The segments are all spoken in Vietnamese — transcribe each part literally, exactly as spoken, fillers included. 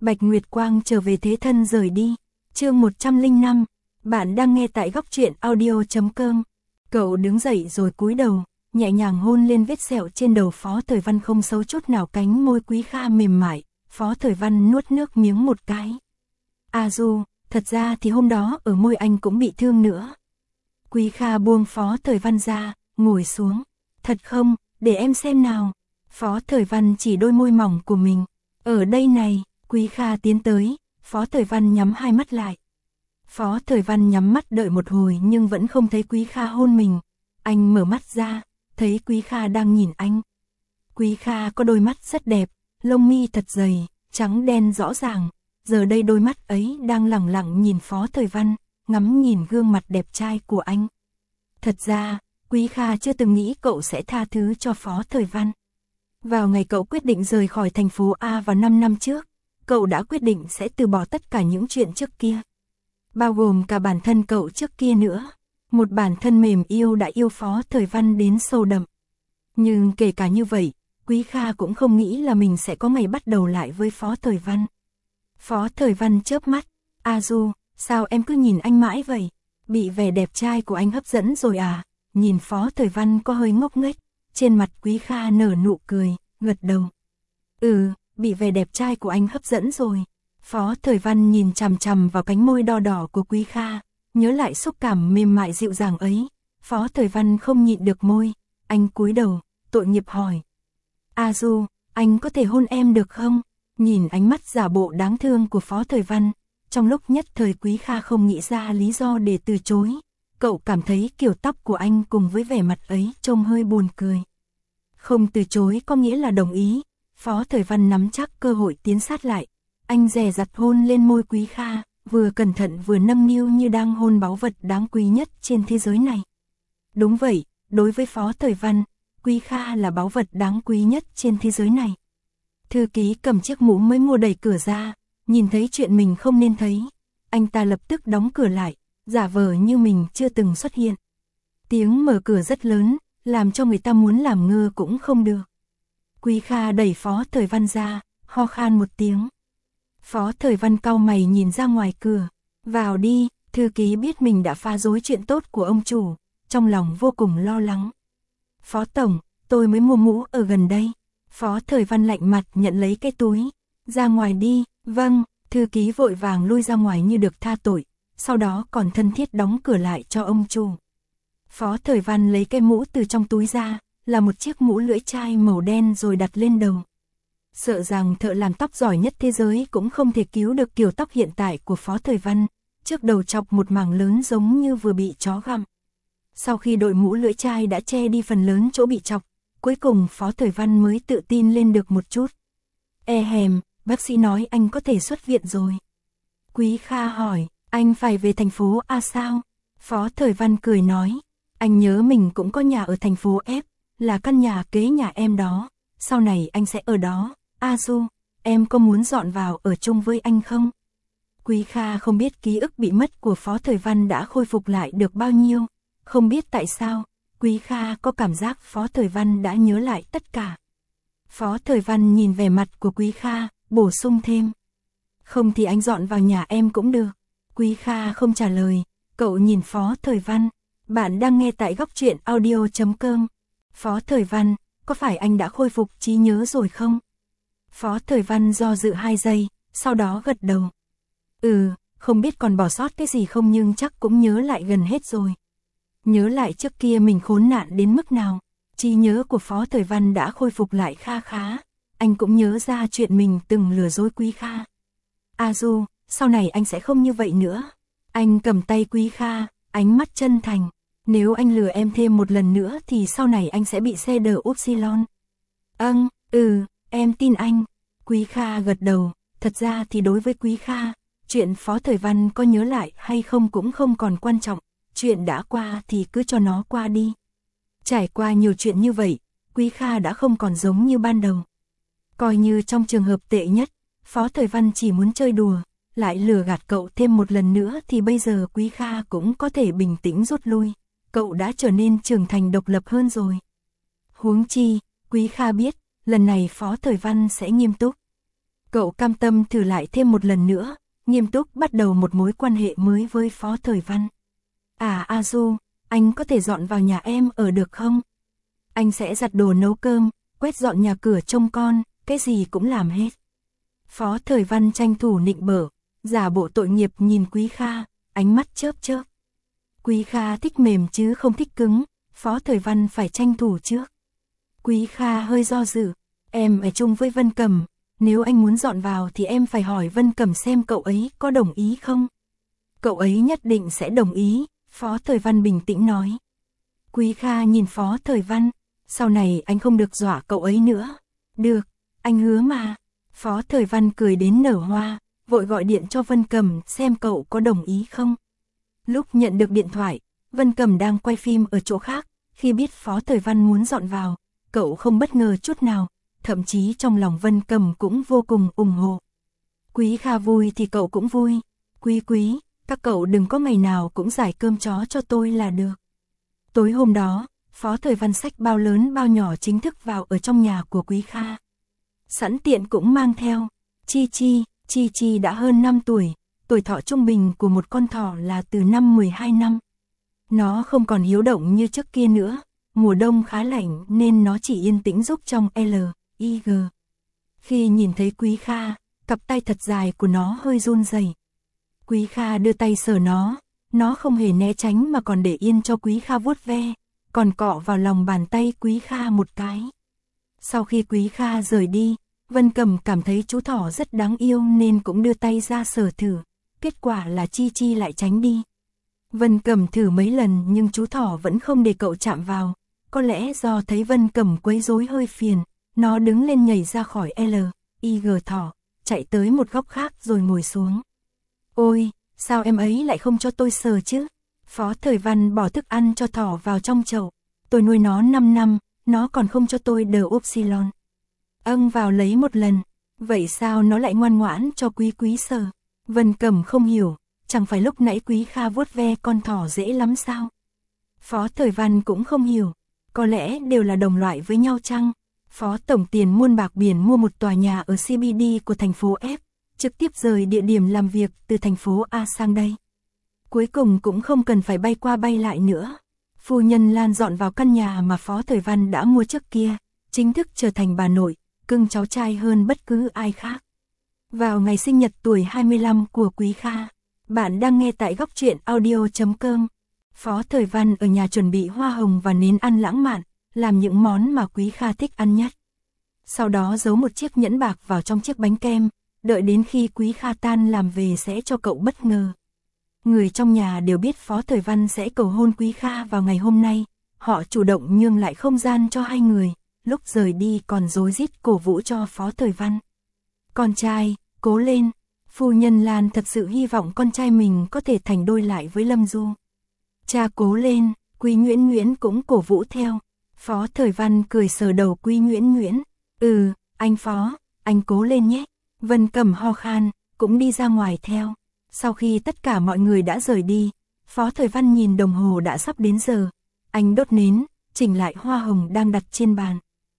Bạch Nguyệt Quang trở về thế thân rời đi. Chương một trăm lẻ năm, bạn đang nghe tại góc truyện audio chấm com. Cậu đứng dậy rồi cúi đầu, nhẹ nhàng hôn lên vết sẹo trên đầu Phó Thời Văn, không xấu chút nào, cánh môi Quý Kha mềm mại. Phó Thời Văn nuốt nước miếng một cái. A Du, thật ra thì hôm đó ở môi anh cũng bị thương nữa. Quý Kha buông Phó Thời Văn ra, ngồi xuống. Thật không, để em xem nào. Phó Thời Văn chỉ đôi môi mỏng của mình. Ở đây này. Quý Kha tiến tới, Phó Thời Văn nhắm hai mắt lại. Phó Thời Văn nhắm mắt đợi một hồi nhưng vẫn không thấy Quý Kha hôn mình. Anh mở mắt ra, thấy Quý Kha đang nhìn anh. Quý Kha có đôi mắt rất đẹp, lông mi thật dày, trắng đen rõ ràng. Giờ đây đôi mắt ấy đang lẳng lặng nhìn Phó Thời Văn, ngắm nhìn gương mặt đẹp trai của anh. Thật ra, Quý Kha chưa từng nghĩ cậu sẽ tha thứ cho Phó Thời Văn. Vào ngày cậu quyết định rời khỏi thành phố A vào năm năm trước, cậu đã quyết định sẽ từ bỏ tất cả những chuyện trước kia. Bao gồm cả bản thân cậu trước kia nữa. Một bản thân mềm yêu đã yêu Phó Thời Văn đến sâu đậm. Nhưng kể cả như vậy, Quý Kha cũng không nghĩ là mình sẽ có ngày bắt đầu lại với Phó Thời Văn. Phó Thời Văn chớp mắt. A Du, sao em cứ nhìn anh mãi vậy? Bị vẻ đẹp trai của anh hấp dẫn rồi à? Nhìn Phó Thời Văn có hơi ngốc nghếch. Trên mặt Quý Kha nở nụ cười, gật đầu. Ừ, bị vẻ đẹp trai của anh hấp dẫn rồi. Phó Thời Văn nhìn chằm chằm vào cánh môi đỏ đỏ của Quý Kha, nhớ lại xúc cảm mềm mại dịu dàng ấy. Phó Thời Văn không nhịn được môi, anh cúi đầu, tội nghiệp hỏi. A Du, anh có thể hôn em được không? Nhìn ánh mắt giả bộ đáng thương của Phó Thời Văn, trong lúc nhất thời Quý Kha không nghĩ ra lý do để từ chối. Cậu cảm thấy kiểu tóc của anh cùng với vẻ mặt ấy trông hơi buồn cười. Không từ chối có nghĩa là đồng ý. Phó Thời Văn nắm chắc cơ hội tiến sát lại. Anh dè dặt hôn lên môi Quý Kha, vừa cẩn thận vừa nâng niu như đang hôn báu vật đáng quý nhất trên thế giới này. Đúng vậy, đối với Phó Thời Văn, Quý Kha là báu vật đáng quý nhất trên thế giới này. Thư ký cầm chiếc mũ mới mua đẩy cửa ra, nhìn thấy chuyện mình không nên thấy. Anh ta lập tức đóng cửa lại, giả vờ như mình chưa từng xuất hiện. Tiếng mở cửa rất lớn, làm cho người ta muốn làm ngơ cũng không được. Quý Kha đẩy Phó Thời Văn ra, ho khan một tiếng. Phó Thời Văn cau mày nhìn ra ngoài cửa. Vào đi, thư ký biết mình đã phá rối chuyện tốt của ông chủ, trong lòng vô cùng lo lắng. Phó Tổng, tôi mới mua mũ ở gần đây. Phó Thời Văn lạnh mặt nhận lấy cái túi. Ra ngoài đi. Vâng, thư ký vội vàng lui ra ngoài như được tha tội, sau đó còn thân thiết đóng cửa lại cho ông chủ. Phó Thời Văn lấy cái mũ từ trong túi ra, là một chiếc mũ lưỡi chai màu đen rồi đặt lên đầu. Sợ rằng thợ làm tóc giỏi nhất thế giới cũng không thể cứu được kiểu tóc hiện tại của Phó Thời Văn, trước đầu chọc một mảng lớn giống như vừa bị chó gặm. Sau khi đội mũ lưỡi chai đã che đi phần lớn chỗ bị chọc, cuối cùng Phó Thời Văn mới tự tin lên được một chút. E hèm, bác sĩ nói anh có thể xuất viện rồi. Quý Kha hỏi, anh phải về thành phố A sao? Phó Thời Văn cười nói, anh nhớ mình cũng có nhà ở thành phố F, là căn nhà kế nhà em đó, sau này anh sẽ ở đó. A Du, em có muốn dọn vào ở chung với anh không? Quý Kha không biết ký ức bị mất của Phó Thời Văn đã khôi phục lại được bao nhiêu, không biết tại sao, Quý Kha có cảm giác Phó Thời Văn đã nhớ lại tất cả. Phó Thời Văn nhìn vẻ mặt của Quý Kha, bổ sung thêm. Không thì anh dọn vào nhà em cũng được. Quý Kha không trả lời, cậu nhìn Phó Thời Văn. Bạn đang nghe tại góc truyện audio chấm com. Phó Thời Văn, có phải anh đã khôi phục trí nhớ rồi không? Phó Thời Văn do dự hai giây, sau đó gật đầu. Ừ, không biết còn bỏ sót cái gì không nhưng chắc cũng nhớ lại gần hết rồi. Nhớ lại trước kia mình khốn nạn đến mức nào. Trí nhớ của Phó Thời Văn đã khôi phục lại kha khá. Anh cũng nhớ ra chuyện mình từng lừa dối Quý Kha. A Du, sau này anh sẽ không như vậy nữa. Anh cầm tay Quý Kha, ánh mắt chân thành. Nếu anh lừa em thêm một lần nữa thì sau này anh sẽ bị xe đờ Upsilon. Âng, ừ, em tin anh. Quý Kha gật đầu. Thật ra thì đối với Quý Kha, chuyện Phó Thời Văn có nhớ lại hay không cũng không còn quan trọng. Chuyện đã qua thì cứ cho nó qua đi. Trải qua nhiều chuyện như vậy, Quý Kha đã không còn giống như ban đầu. Coi như trong trường hợp tệ nhất, Phó Thời Văn chỉ muốn chơi đùa, lại lừa gạt cậu thêm một lần nữa thì bây giờ Quý Kha cũng có thể bình tĩnh rút lui. Cậu đã trở nên trưởng thành độc lập hơn rồi. Huống chi, Quý Kha biết, lần này Phó Thời Văn sẽ nghiêm túc. Cậu cam tâm thử lại thêm một lần nữa, nghiêm túc bắt đầu một mối quan hệ mới với Phó Thời Văn. À A Du, anh có thể dọn vào nhà em ở được không? Anh sẽ giặt đồ nấu cơm, quét dọn nhà cửa trông con, cái gì cũng làm hết. Phó Thời Văn tranh thủ nịnh bợ, giả bộ tội nghiệp nhìn Quý Kha, ánh mắt chớp chớp. Quý Kha thích mềm chứ không thích cứng, Phó Thời Văn phải tranh thủ trước. Quý Kha hơi do dự, em ở chung với Vân Cẩm, nếu anh muốn dọn vào thì em phải hỏi Vân Cẩm xem cậu ấy có đồng ý không. Cậu ấy nhất định sẽ đồng ý, Phó Thời Văn bình tĩnh nói. Quý Kha nhìn Phó Thời Văn, sau này anh không được dọa cậu ấy nữa. Được, anh hứa mà. Phó Thời Văn cười đến nở hoa, vội gọi điện cho Vân Cẩm xem cậu có đồng ý không. Lúc nhận được điện thoại, Vân Cẩm đang quay phim ở chỗ khác, khi biết Phó Thời Văn muốn dọn vào, cậu không bất ngờ chút nào, thậm chí trong lòng Vân Cẩm cũng vô cùng ủng hộ. Quý Kha vui thì cậu cũng vui. Quý quý, các cậu đừng có ngày nào cũng giải cơm chó cho tôi là được. Tối hôm đó, Phó Thời Văn xách bao lớn bao nhỏ chính thức vào ở trong nhà của Quý Kha. Sẵn tiện cũng mang theo Chi Chi. Chi Chi đã hơn năm tuổi, tuổi thọ trung bình của một con thỏ là từ năm mười hai năm. Nó không còn hiếu động như trước kia nữa, mùa đông khá lạnh nên nó chỉ yên tĩnh giúp trong L I G. Khi nhìn thấy Quý Kha, cặp tay thật dài của nó hơi run rẩy. Quý Kha đưa tay sờ nó, nó không hề né tránh mà còn để yên cho Quý Kha vuốt ve, còn cọ vào lòng bàn tay Quý Kha một cái. Sau khi Quý Kha rời đi, Vân Cẩm cảm thấy chú thỏ rất đáng yêu nên cũng đưa tay ra sờ thử, kết quả là Chi Chi lại tránh đi. Vân Cẩm thử mấy lần nhưng chú thỏ vẫn không để cậu chạm vào, có lẽ do thấy Vân Cẩm quấy rối hơi phiền, nó đứng lên nhảy ra khỏi L I G thỏ, chạy tới một góc khác rồi ngồi xuống. Ôi, sao em ấy lại không cho tôi sờ chứ? Phó Thời Văn bỏ thức ăn cho thỏ vào trong chậu, tôi nuôi nó năm năm, nó còn không cho tôi đờ upsilon. Âng vào lấy một lần, vậy sao nó lại ngoan ngoãn cho Quý Quý sờ? Vân Cẩm không hiểu, chẳng phải lúc nãy Quý Kha vuốt ve con thỏ dễ lắm sao? Phó Thời Văn cũng không hiểu, có lẽ đều là đồng loại với nhau chăng? Phó Tổng Tiền muôn bạc biển mua một tòa nhà ở xê bê đê của thành phố F, trực tiếp rời địa điểm làm việc từ thành phố A sang đây. Cuối cùng cũng không cần phải bay qua bay lại nữa. Phu nhân Lan dọn vào căn nhà mà Phó Thời Văn đã mua trước kia, chính thức trở thành bà nội, cưng cháu trai hơn bất cứ ai khác. Vào ngày sinh nhật tuổi hai mươi lăm của Quý Kha, bạn đang nghe tại góc truyện audio chấm com. Phó Thời Văn ở nhà chuẩn bị hoa hồng và nến ăn lãng mạn, làm những món mà Quý Kha thích ăn nhất. Sau đó giấu một chiếc nhẫn bạc vào trong chiếc bánh kem, đợi đến khi Quý Kha tan làm về sẽ cho cậu bất ngờ. Người trong nhà đều biết Phó Thời Văn sẽ cầu hôn Quý Kha vào ngày hôm nay, họ chủ động nhường lại không gian cho hai người, lúc rời đi còn rối rít cổ vũ cho Phó Thời Văn. Con trai, cố lên, phu nhân Lan thật sự hy vọng con trai mình có thể thành đôi lại với Lâm Du. Cha cố lên, Quý Nguyễn Nguyễn cũng cổ vũ theo. Phó Thời Văn cười sờ đầu Quý Nguyễn Nguyễn. Ừ, anh Phó, anh cố lên nhé. Vân Cẩm ho khan, cũng đi ra ngoài theo. Sau khi tất cả mọi người đã rời đi, Phó Thời Văn nhìn đồng hồ đã sắp đến giờ. Anh đốt nến, chỉnh lại hoa hồng đang đặt trên bàn.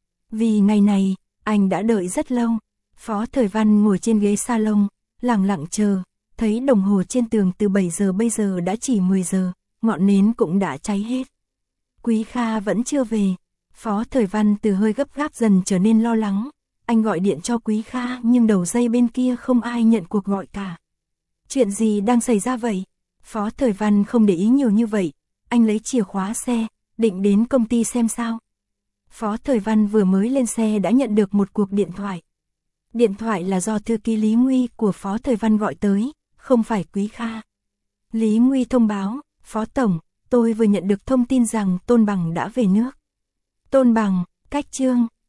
Vì ngày này, anh đã đợi rất lâu. Phó Thời Văn ngồi trên ghế salon, lặng lặng chờ, thấy đồng hồ trên tường từ bảy giờ bây giờ đã chỉ mười giờ, ngọn nến cũng đã cháy hết. Quý Kha vẫn chưa về. Phó Thời Văn từ hơi gấp gáp dần trở nên lo lắng. Anh gọi điện cho Quý Kha nhưng đầu dây bên kia không ai nhận cuộc gọi cả. Chuyện gì đang xảy ra vậy? Phó Thời Văn không để ý nhiều như vậy. Anh lấy chìa khóa xe, định đến công ty xem sao. Phó Thời Văn vừa mới lên xe đã nhận được một cuộc điện thoại. Điện thoại là do thư ký Lý Nguy của Phó Thời Văn gọi tới, không phải Quý Kha. Lý Nguy thông báo, Phó Tổng, tôi vừa nhận được thông tin rằng Tôn Bằng đã về nước. Tôn Bằng, cách Trương,